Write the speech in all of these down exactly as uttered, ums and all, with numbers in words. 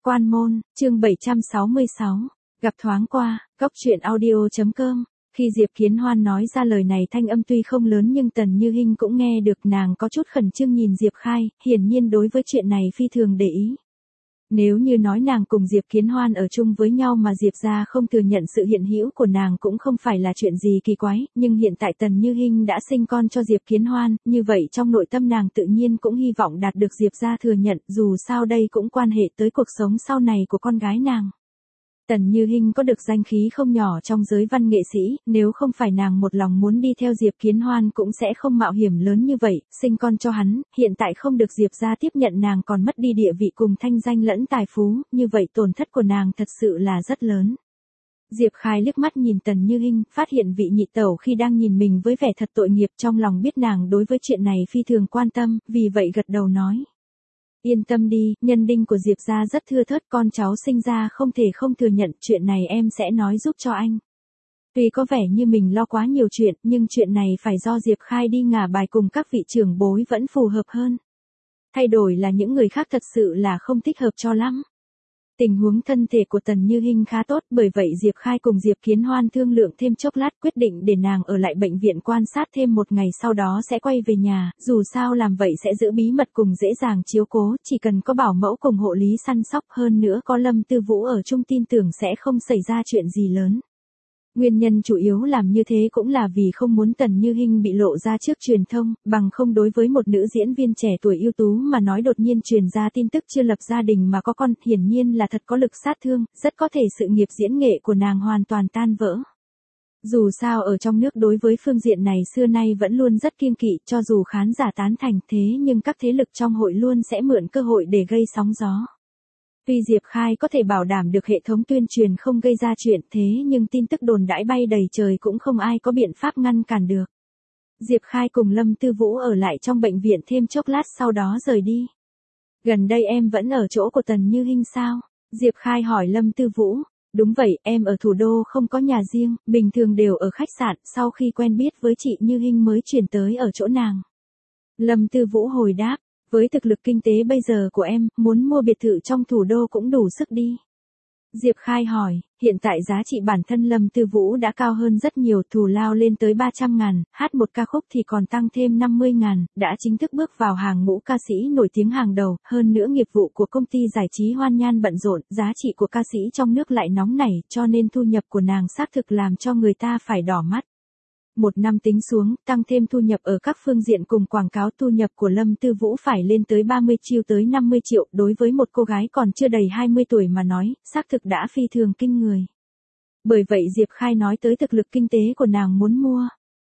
Quan môn, chương bảy trăm sáu mươi sáu, gặp thoáng qua, góc truyện audio chấm com. Khi Diệp Kiến Hoan nói ra lời này thanh âm tuy không lớn nhưng Tần Như Hinh cũng nghe được, nàng có chút khẩn trương nhìn Diệp Khai, hiển nhiên đối với chuyện này phi thường để ý. Nếu như nói nàng cùng Diệp Kiến Hoan ở chung với nhau mà Diệp gia không thừa nhận sự hiện hữu của nàng cũng không phải là chuyện gì kỳ quái, nhưng hiện tại Tần Như Hinh đã sinh con cho Diệp Kiến Hoan, như vậy trong nội tâm nàng tự nhiên cũng hy vọng đạt được Diệp gia thừa nhận, dù sao đây cũng quan hệ tới cuộc sống sau này của con gái nàng. Tần Như Hinh có được danh khí không nhỏ trong giới văn nghệ sĩ, nếu không phải nàng một lòng muốn đi theo Diệp Kiến Hoan cũng sẽ không mạo hiểm lớn như vậy, sinh con cho hắn, hiện tại không được Diệp gia tiếp nhận nàng còn mất đi địa vị cùng thanh danh lẫn tài phú, như vậy tổn thất của nàng thật sự là rất lớn. Diệp Khai liếc mắt nhìn Tần Như Hinh, phát hiện vị nhị tẩu khi đang nhìn mình với vẻ thật tội nghiệp, trong lòng biết nàng đối với chuyện này phi thường quan tâm, vì vậy gật đầu nói. Yên tâm đi, nhân đinh của Diệp gia rất thưa thớt, con cháu sinh ra không thể không thừa nhận, chuyện này em sẽ nói giúp cho anh. Tuy có vẻ như mình lo quá nhiều chuyện, nhưng chuyện này phải do Diệp Khai đi ngả bài cùng các vị trưởng bối vẫn phù hợp hơn. Thay đổi là những người khác thật sự là không thích hợp cho lắm. Tình huống thân thể của Tần Như Hinh khá tốt, bởi vậy Diệp Khai cùng Diệp Kiến Hoan thương lượng thêm chốc lát, quyết định để nàng ở lại bệnh viện quan sát thêm một ngày, sau đó sẽ quay về nhà, dù sao làm vậy sẽ giữ bí mật cùng dễ dàng chiếu cố, chỉ cần có bảo mẫu cùng hộ lý săn sóc, hơn nữa có Lâm Tư Vũ ở chung tin tưởng sẽ không xảy ra chuyện gì lớn. Nguyên nhân chủ yếu làm như thế cũng là vì không muốn Tần Như Hinh bị lộ ra trước truyền thông, bằng không đối với một nữ diễn viên trẻ tuổi ưu tú mà nói đột nhiên truyền ra tin tức chưa lập gia đình mà có con, hiển nhiên là thật có lực sát thương, rất có thể sự nghiệp diễn nghệ của nàng hoàn toàn tan vỡ. Dù sao ở trong nước đối với phương diện này xưa nay vẫn luôn rất kiêng kỵ, cho dù khán giả tán thành thế nhưng các thế lực trong hội luôn sẽ mượn cơ hội để gây sóng gió. Tuy Diệp Khai có thể bảo đảm được hệ thống tuyên truyền không gây ra chuyện, thế nhưng tin tức đồn đãi bay đầy trời cũng không ai có biện pháp ngăn cản được. Diệp Khai cùng Lâm Tư Vũ ở lại trong bệnh viện thêm chốc lát sau đó rời đi. Gần đây em vẫn ở chỗ của Tần Như Hinh sao? Diệp Khai hỏi Lâm Tư Vũ. Đúng vậy, em ở thủ đô không có nhà riêng, bình thường đều ở khách sạn, sau khi quen biết với chị Như Hinh mới chuyển tới ở chỗ nàng. Lâm Tư Vũ hồi đáp. Với thực lực kinh tế bây giờ của em, muốn mua biệt thự trong thủ đô cũng đủ sức đi. Diệp Khai hỏi, hiện tại giá trị bản thân Lâm Tư Vũ đã cao hơn rất nhiều, thù lao lên tới ba trăm ngàn, hát một ca khúc thì còn tăng thêm năm mươi ngàn, đã chính thức bước vào hàng ngũ ca sĩ nổi tiếng hàng đầu, hơn nữa nghiệp vụ của công ty giải trí Hoan Nhan bận rộn, giá trị của ca sĩ trong nước lại nóng nảy, cho nên thu nhập của nàng xác thực làm cho người ta phải đỏ mắt. Một năm tính xuống, tăng thêm thu nhập ở các phương diện cùng quảng cáo, thu nhập của Lâm Tư Vũ phải lên tới ba mươi triệu tới năm mươi triệu, đối với một cô gái còn chưa đầy hai mươi tuổi mà nói, xác thực đã phi thường kinh người. Bởi vậy Diệp Khai nói tới thực lực kinh tế của nàng muốn mua.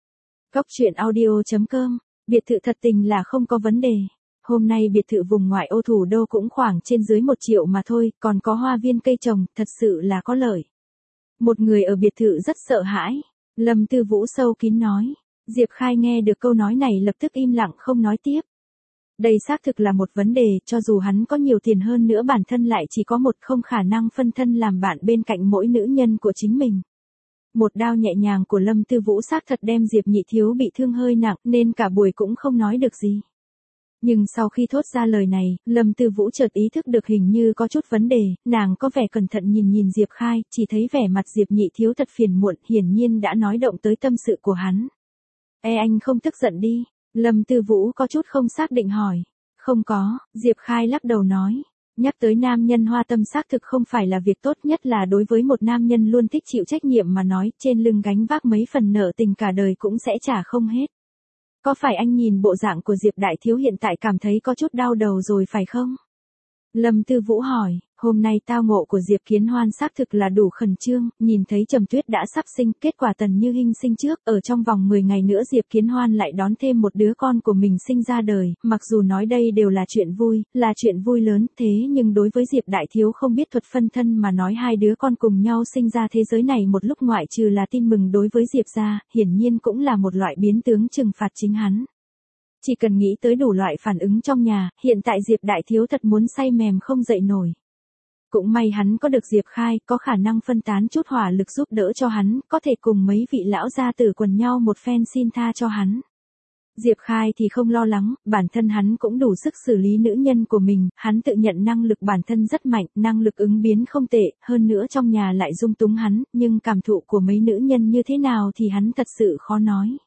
Góc truyện audio chấm com, biệt thự thật tình là không có vấn đề. Hôm nay biệt thự vùng ngoại ô thủ đô cũng khoảng trên dưới một triệu mà thôi, còn có hoa viên cây trồng, thật sự là có lợi. Một người ở biệt thự rất sợ hãi. Lâm Tư Vũ sâu kín nói. Diệp Khai nghe được câu nói này lập tức im lặng không nói tiếp. Đây xác thực là một vấn đề, cho dù hắn có nhiều tiền hơn nữa bản thân lại chỉ có một, không khả năng phân thân làm bạn bên cạnh mỗi nữ nhân của chính mình. Một đao nhẹ nhàng của Lâm Tư Vũ xác thật đem Diệp Nhị Thiếu bị thương hơi nặng nên cả buổi cũng không nói được gì. Nhưng sau khi thốt ra lời này, Lâm Tư Vũ chợt ý thức được hình như có chút vấn đề, nàng có vẻ cẩn thận nhìn nhìn Diệp Khai, chỉ thấy vẻ mặt Diệp Nhị Thiếu thật phiền muộn, hiển nhiên đã nói động tới tâm sự của hắn. Ê anh không tức giận đi, Lâm Tư Vũ có chút không xác định hỏi. Không có, Diệp Khai lắc đầu nói. Nhắc tới nam nhân hoa tâm xác thực không phải là việc tốt, nhất là đối với một nam nhân luôn thích chịu trách nhiệm mà nói, trên lưng gánh vác mấy phần nợ tình cả đời cũng sẽ trả không hết. Có phải anh nhìn bộ dạng của Diệp Đại Thiếu hiện tại cảm thấy có chút đau đầu rồi phải không? Lâm Tư Vũ hỏi, hôm nay tao ngộ của Diệp Kiến Hoan xác thực là đủ khẩn trương, nhìn thấy Trầm Tuyết đã sắp sinh, kết quả Tần Như Hinh sinh trước, ở trong vòng mười ngày nữa Diệp Kiến Hoan lại đón thêm một đứa con của mình sinh ra đời, mặc dù nói đây đều là chuyện vui, là chuyện vui lớn, thế nhưng đối với Diệp Đại Thiếu không biết thuật phân thân mà nói hai đứa con cùng nhau sinh ra thế giới này một lúc ngoại trừ là tin mừng đối với Diệp gia, hiển nhiên cũng là một loại biến tướng trừng phạt chính hắn. Chỉ cần nghĩ tới đủ loại phản ứng trong nhà, hiện tại Diệp Đại Thiếu thật muốn say mềm không dậy nổi. Cũng may hắn có được Diệp Khai, có khả năng phân tán chút hỏa lực giúp đỡ cho hắn, có thể cùng mấy vị lão gia tử quần nhau một phen xin tha cho hắn. Diệp Khai thì không lo lắng, bản thân hắn cũng đủ sức xử lý nữ nhân của mình, hắn tự nhận năng lực bản thân rất mạnh, năng lực ứng biến không tệ, hơn nữa trong nhà lại dung túng hắn, nhưng cảm thụ của mấy nữ nhân như thế nào thì hắn thật sự khó nói.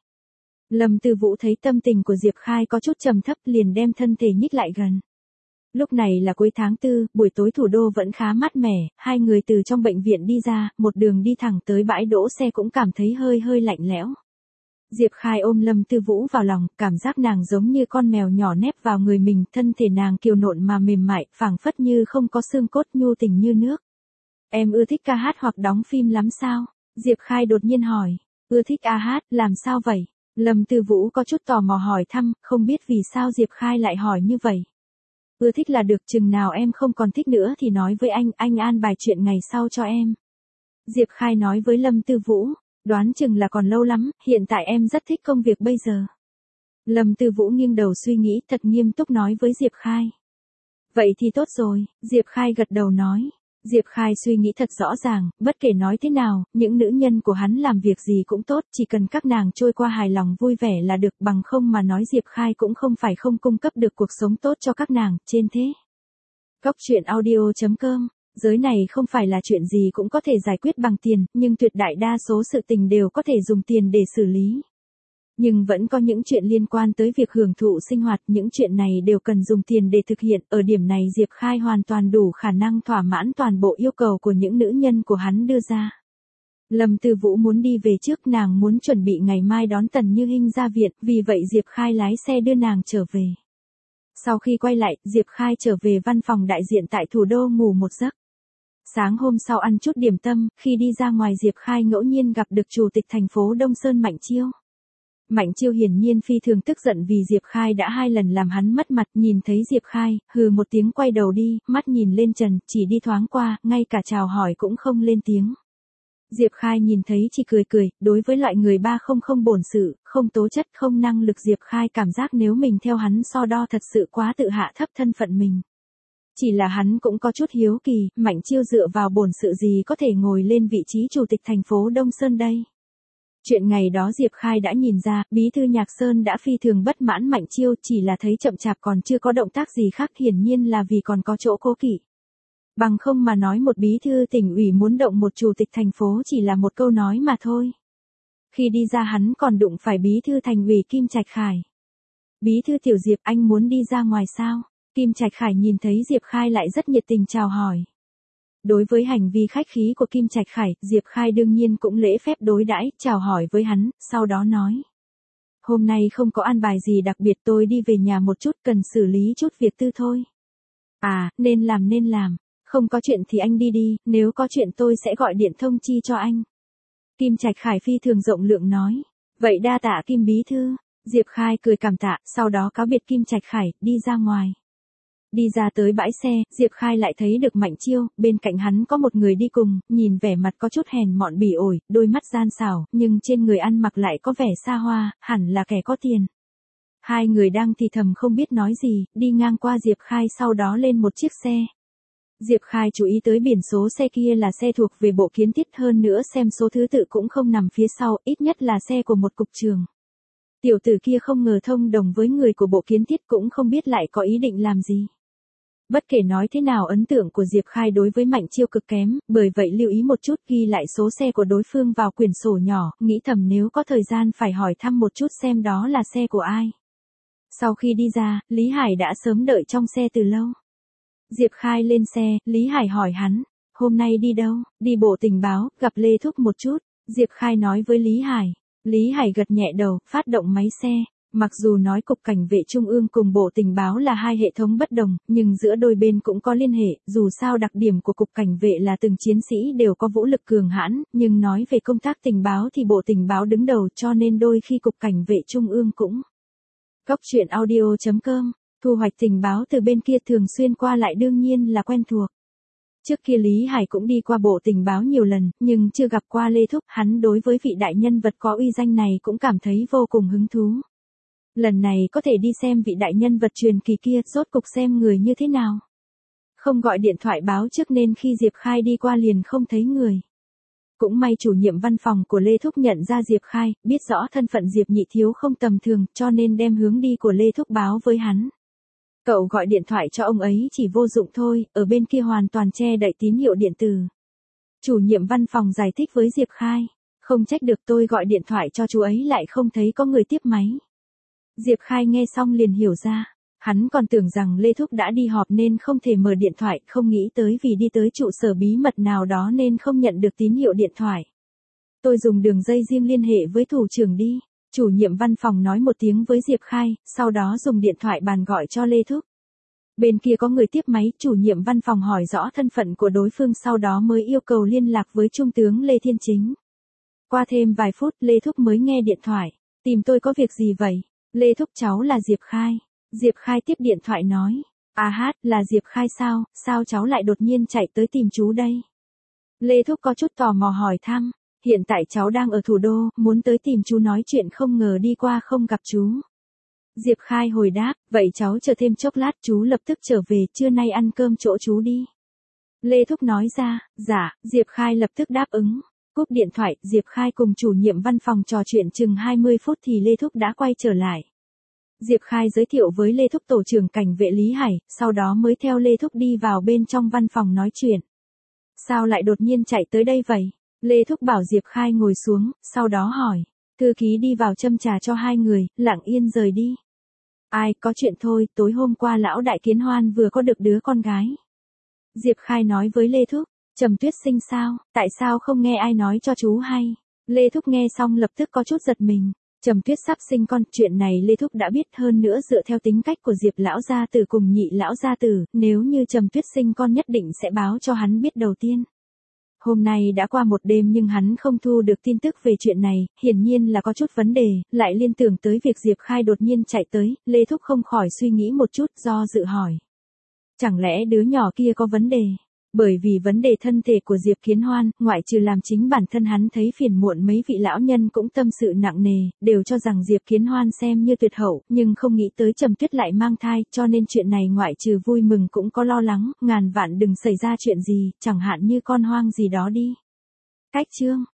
Lâm Tư Vũ thấy tâm tình của Diệp Khai có chút trầm thấp liền đem thân thể nhích lại gần. Lúc này là cuối tháng tư, buổi tối thủ đô vẫn khá mát mẻ, hai người từ trong bệnh viện đi ra, một đường đi thẳng tới bãi đỗ xe cũng cảm thấy hơi hơi lạnh lẽo. Diệp Khai ôm Lâm Tư Vũ vào lòng, cảm giác nàng giống như con mèo nhỏ nép vào người mình, thân thể nàng kiều nộn mà mềm mại, phảng phất như không có xương cốt, nhu tình như nước. Em ưa thích ca hát hoặc đóng phim lắm sao? Diệp Khai đột nhiên hỏi. Ưa thích ca hát, làm sao vậy? Lâm Tư Vũ có chút tò mò hỏi thăm, không biết vì sao Diệp Khai lại hỏi như vậy. Ưa thích là được, chừng nào em không còn thích nữa thì nói với anh, anh an bài chuyện ngày sau cho em. Diệp Khai nói với Lâm Tư Vũ, đoán chừng là còn lâu lắm, hiện tại em rất thích công việc bây giờ. Lâm Tư Vũ nghiêng đầu suy nghĩ, thật nghiêm túc nói với Diệp Khai. Vậy thì tốt rồi, Diệp Khai gật đầu nói. Diệp Khai suy nghĩ thật rõ ràng, bất kể nói thế nào, những nữ nhân của hắn làm việc gì cũng tốt, chỉ cần các nàng trôi qua hài lòng vui vẻ là được, bằng không mà nói Diệp Khai cũng không phải không cung cấp được cuộc sống tốt cho các nàng, trên thế. Cóc truyện audio chấm com, giới này không phải là chuyện gì cũng có thể giải quyết bằng tiền, nhưng tuyệt đại đa số sự tình đều có thể dùng tiền để xử lý. Nhưng vẫn có những chuyện liên quan tới việc hưởng thụ sinh hoạt, những chuyện này đều cần dùng tiền để thực hiện, ở điểm này Diệp Khai hoàn toàn đủ khả năng thỏa mãn toàn bộ yêu cầu của những nữ nhân của hắn đưa ra. Lâm Tư Vũ muốn đi về trước, nàng muốn chuẩn bị ngày mai đón Tần Như Hinh ra viện, vì vậy Diệp Khai lái xe đưa nàng trở về. Sau khi quay lại, Diệp Khai trở về văn phòng đại diện tại thủ đô ngủ một giấc. Sáng hôm sau ăn chút điểm tâm, khi đi ra ngoài Diệp Khai ngẫu nhiên gặp được chủ tịch thành phố Đông Sơn Mạnh Chiêu. Mạnh Chiêu hiển nhiên phi thường tức giận vì Diệp Khai đã hai lần làm hắn mất mặt, nhìn thấy Diệp Khai, hừ một tiếng quay đầu đi, mắt nhìn lên trần, chỉ đi thoáng qua, ngay cả chào hỏi cũng không lên tiếng. Diệp Khai nhìn thấy chỉ cười cười, đối với loại người ba không không bổn sự, không tố chất, không năng lực Diệp Khai cảm giác nếu mình theo hắn so đo thật sự quá tự hạ thấp thân phận mình. Chỉ là hắn cũng có chút hiếu kỳ, Mạnh Chiêu dựa vào bổn sự gì có thể ngồi lên vị trí chủ tịch thành phố Đông Sơn đây. Chuyện ngày đó Diệp Khai đã nhìn ra, bí thư Nhạc Sơn đã phi thường bất mãn Mạnh Chiêu, chỉ là thấy chậm chạp còn chưa có động tác gì khác, hiển nhiên là vì còn có chỗ cố kỵ. Bằng không mà nói một bí thư tỉnh ủy muốn động một chủ tịch thành phố chỉ là một câu nói mà thôi. Khi đi ra hắn còn đụng phải bí thư thành ủy Kim Trạch Khải. Bí thư Tiểu Diệp, anh muốn đi ra ngoài sao? Kim Trạch Khải nhìn thấy Diệp Khai lại rất nhiệt tình chào hỏi. Đối với hành vi khách khí của Kim Trạch Khải, Diệp Khai đương nhiên cũng lễ phép đối đãi, chào hỏi với hắn, sau đó nói. Hôm nay không có an bài gì đặc biệt, tôi đi về nhà một chút, cần xử lý chút việc tư thôi. À, nên làm nên làm, không có chuyện thì anh đi đi, nếu có chuyện tôi sẽ gọi điện thông chi cho anh. Kim Trạch Khải phi thường rộng lượng nói. Vậy đa tạ Kim bí thư. Diệp Khai cười cảm tạ, sau đó cáo biệt Kim Trạch Khải, đi ra ngoài. Đi ra tới bãi xe, Diệp Khai lại thấy được Mạnh Chiêu, bên cạnh hắn có một người đi cùng, nhìn vẻ mặt có chút hèn mọn bỉ ổi, đôi mắt gian xảo, nhưng trên người ăn mặc lại có vẻ xa hoa, hẳn là kẻ có tiền. Hai người đang thì thầm không biết nói gì, đi ngang qua Diệp Khai sau đó lên một chiếc xe. Diệp Khai chú ý tới biển số xe kia là xe thuộc về Bộ Kiến thiết, hơn nữa xem số thứ tự cũng không nằm phía sau, ít nhất là xe của một cục trưởng. Tiểu tử kia không ngờ thông đồng với người của Bộ Kiến thiết, cũng không biết lại có ý định làm gì. Bất kể nói thế nào ấn tượng của Diệp Khai đối với Mạnh Chiêu cực kém, bởi vậy lưu ý một chút, ghi lại số xe của đối phương vào quyển sổ nhỏ, nghĩ thầm nếu có thời gian phải hỏi thăm một chút xem đó là xe của ai. Sau khi đi ra, Lý Hải đã sớm đợi trong xe từ lâu. Diệp Khai lên xe, Lý Hải hỏi hắn, hôm nay đi đâu? Đi Bộ Tình báo, gặp Lê Thúc một chút. Diệp Khai nói với Lý Hải. Lý Hải gật nhẹ đầu, phát động máy xe. Mặc dù nói Cục Cảnh vệ Trung ương cùng Bộ Tình báo là hai hệ thống bất đồng, nhưng giữa đôi bên cũng có liên hệ, dù sao đặc điểm của Cục Cảnh vệ là từng chiến sĩ đều có vũ lực cường hãn, nhưng nói về công tác tình báo thì Bộ Tình báo đứng đầu, cho nên đôi khi Cục Cảnh vệ Trung ương cũng. Cóc truyện audio chấm com, thu hoạch tình báo từ bên kia thường xuyên qua lại đương nhiên là quen thuộc. Trước kia Lý Hải cũng đi qua Bộ Tình báo nhiều lần, nhưng chưa gặp qua Lê Thúc, hắn đối với vị đại nhân vật có uy danh này cũng cảm thấy vô cùng hứng thú. Lần này có thể đi xem vị đại nhân vật truyền kỳ kia, rốt cục xem người như thế nào. Không gọi điện thoại báo trước nên khi Diệp Khai đi qua liền không thấy người. Cũng may chủ nhiệm văn phòng của Lê Thúc nhận ra Diệp Khai, biết rõ thân phận Diệp Nhị Thiếu không tầm thường, cho nên đem hướng đi của Lê Thúc báo với hắn. Cậu gọi điện thoại cho ông ấy chỉ vô dụng thôi, ở bên kia hoàn toàn che đậy tín hiệu điện tử. Chủ nhiệm văn phòng giải thích với Diệp Khai, không trách được tôi gọi điện thoại cho chú ấy lại không thấy có người tiếp máy. Diệp Khai nghe xong liền hiểu ra, hắn còn tưởng rằng Lê Thúc đã đi họp nên không thể mở điện thoại, không nghĩ tới vì đi tới trụ sở bí mật nào đó nên không nhận được tín hiệu điện thoại. Tôi dùng đường dây riêng liên hệ với thủ trưởng đi, chủ nhiệm văn phòng nói một tiếng với Diệp Khai, sau đó dùng điện thoại bàn gọi cho Lê Thúc. Bên kia có người tiếp máy, chủ nhiệm văn phòng hỏi rõ thân phận của đối phương sau đó mới yêu cầu liên lạc với Trung tướng Lê Thiên Chính. Qua thêm vài phút Lê Thúc mới nghe điện thoại, tìm tôi có việc gì vậy? Lê Thúc cháu là Diệp Khai. Diệp Khai tiếp điện thoại nói, à hát, là Diệp Khai sao, sao cháu lại đột nhiên chạy tới tìm chú đây? Lê Thúc có chút tò mò hỏi thăm, hiện tại cháu đang ở thủ đô, muốn tới tìm chú nói chuyện không ngờ đi qua không gặp chú. Diệp Khai hồi đáp, vậy cháu chờ thêm chốc lát chú lập tức trở về, trưa nay ăn cơm chỗ chú đi. Lê Thúc nói ra, dạ, Diệp Khai lập tức đáp ứng. Cúp điện thoại, Diệp Khai cùng chủ nhiệm văn phòng trò chuyện chừng hai mươi phút thì Lê Thúc đã quay trở lại. Diệp Khai giới thiệu với Lê Thúc tổ trưởng cảnh vệ Lý Hải, sau đó mới theo Lê Thúc đi vào bên trong văn phòng nói chuyện. Sao lại đột nhiên chạy tới đây vậy? Lê Thúc bảo Diệp Khai ngồi xuống, sau đó hỏi. Thư ký đi vào châm trà cho hai người, lặng yên rời đi. Ai, có chuyện thôi, tối hôm qua lão đại Kiến Hoan vừa có được đứa con gái. Diệp Khai nói với Lê Thúc, Trầm Tuyết sinh sao, tại sao không nghe ai nói cho chú hay? Lê Thúc nghe xong lập tức có chút giật mình. Trầm Tuyết sắp sinh con, chuyện này Lê Thúc đã biết, hơn nữa dựa theo tính cách của Diệp lão gia tử cùng Nhị lão gia tử, nếu như Trầm Tuyết sinh con nhất định sẽ báo cho hắn biết đầu tiên. Hôm nay đã qua một đêm nhưng hắn không thu được tin tức về chuyện này, hiển nhiên là có chút vấn đề, lại liên tưởng tới việc Diệp Khai đột nhiên chạy tới, Lê Thúc không khỏi suy nghĩ một chút, do dự hỏi. Chẳng lẽ đứa nhỏ kia có vấn đề? Bởi vì vấn đề thân thể của Diệp Kiến Hoan, ngoại trừ làm chính bản thân hắn thấy phiền muộn, mấy vị lão nhân cũng tâm sự nặng nề, đều cho rằng Diệp Kiến Hoan xem như tuyệt hậu, nhưng không nghĩ tới Trầm Tuyết lại mang thai, cho nên chuyện này ngoại trừ vui mừng cũng có lo lắng, ngàn vạn đừng xảy ra chuyện gì, chẳng hạn như con hoang gì đó đi. Cách chương